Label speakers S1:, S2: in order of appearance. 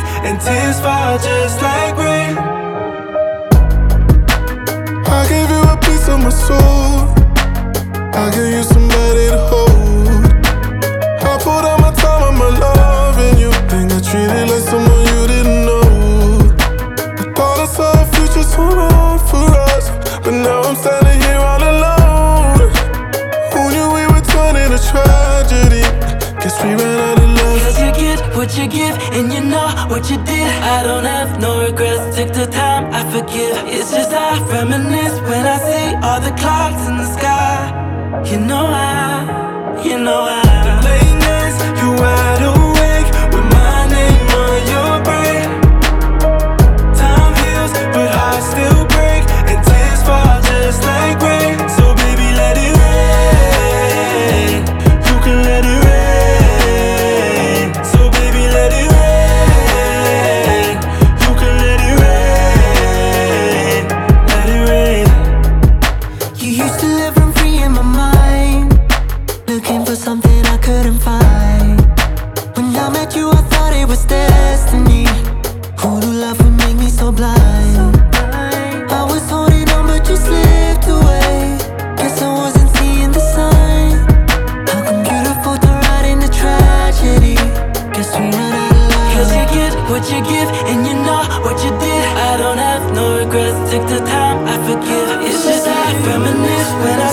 S1: and tears fall just like rain.
S2: I gave you a piece of my soul. I gave you somebody to hold. I poured out my time and my love in you, then got treated like someone you didn't know. I thought I saw a future so wrong for us, but now I'm standing here all alone. Who knew we would turn into tragedy? Guess we ran out of love.
S1: Cause you get what you give, and you know what you did. I don't have no regrets, take the time, I forgive. It's just I reminisce when I see all the clouds in the sky. You know the late nights, you wide awake with my name on your brain. Time heals, but hearts still break, and tears fall just like rain. So baby, let it rain. You can let it rain. So baby, let it rain. You can let it rain. Let it rain.
S3: You used to live rent free in my mind, looking for something I couldn't find. When I met you, I thought it was destiny. Who knew love would make me so blind? I was holding on, but you slipped away. Guess I wasn't seeing the sign. How come beautiful turned right into tragedy? Guess we ran out of love.
S1: Cause you get what you give, and you know what you did. I don't have no regrets, take the time, I forgive. It's just I reminisce when I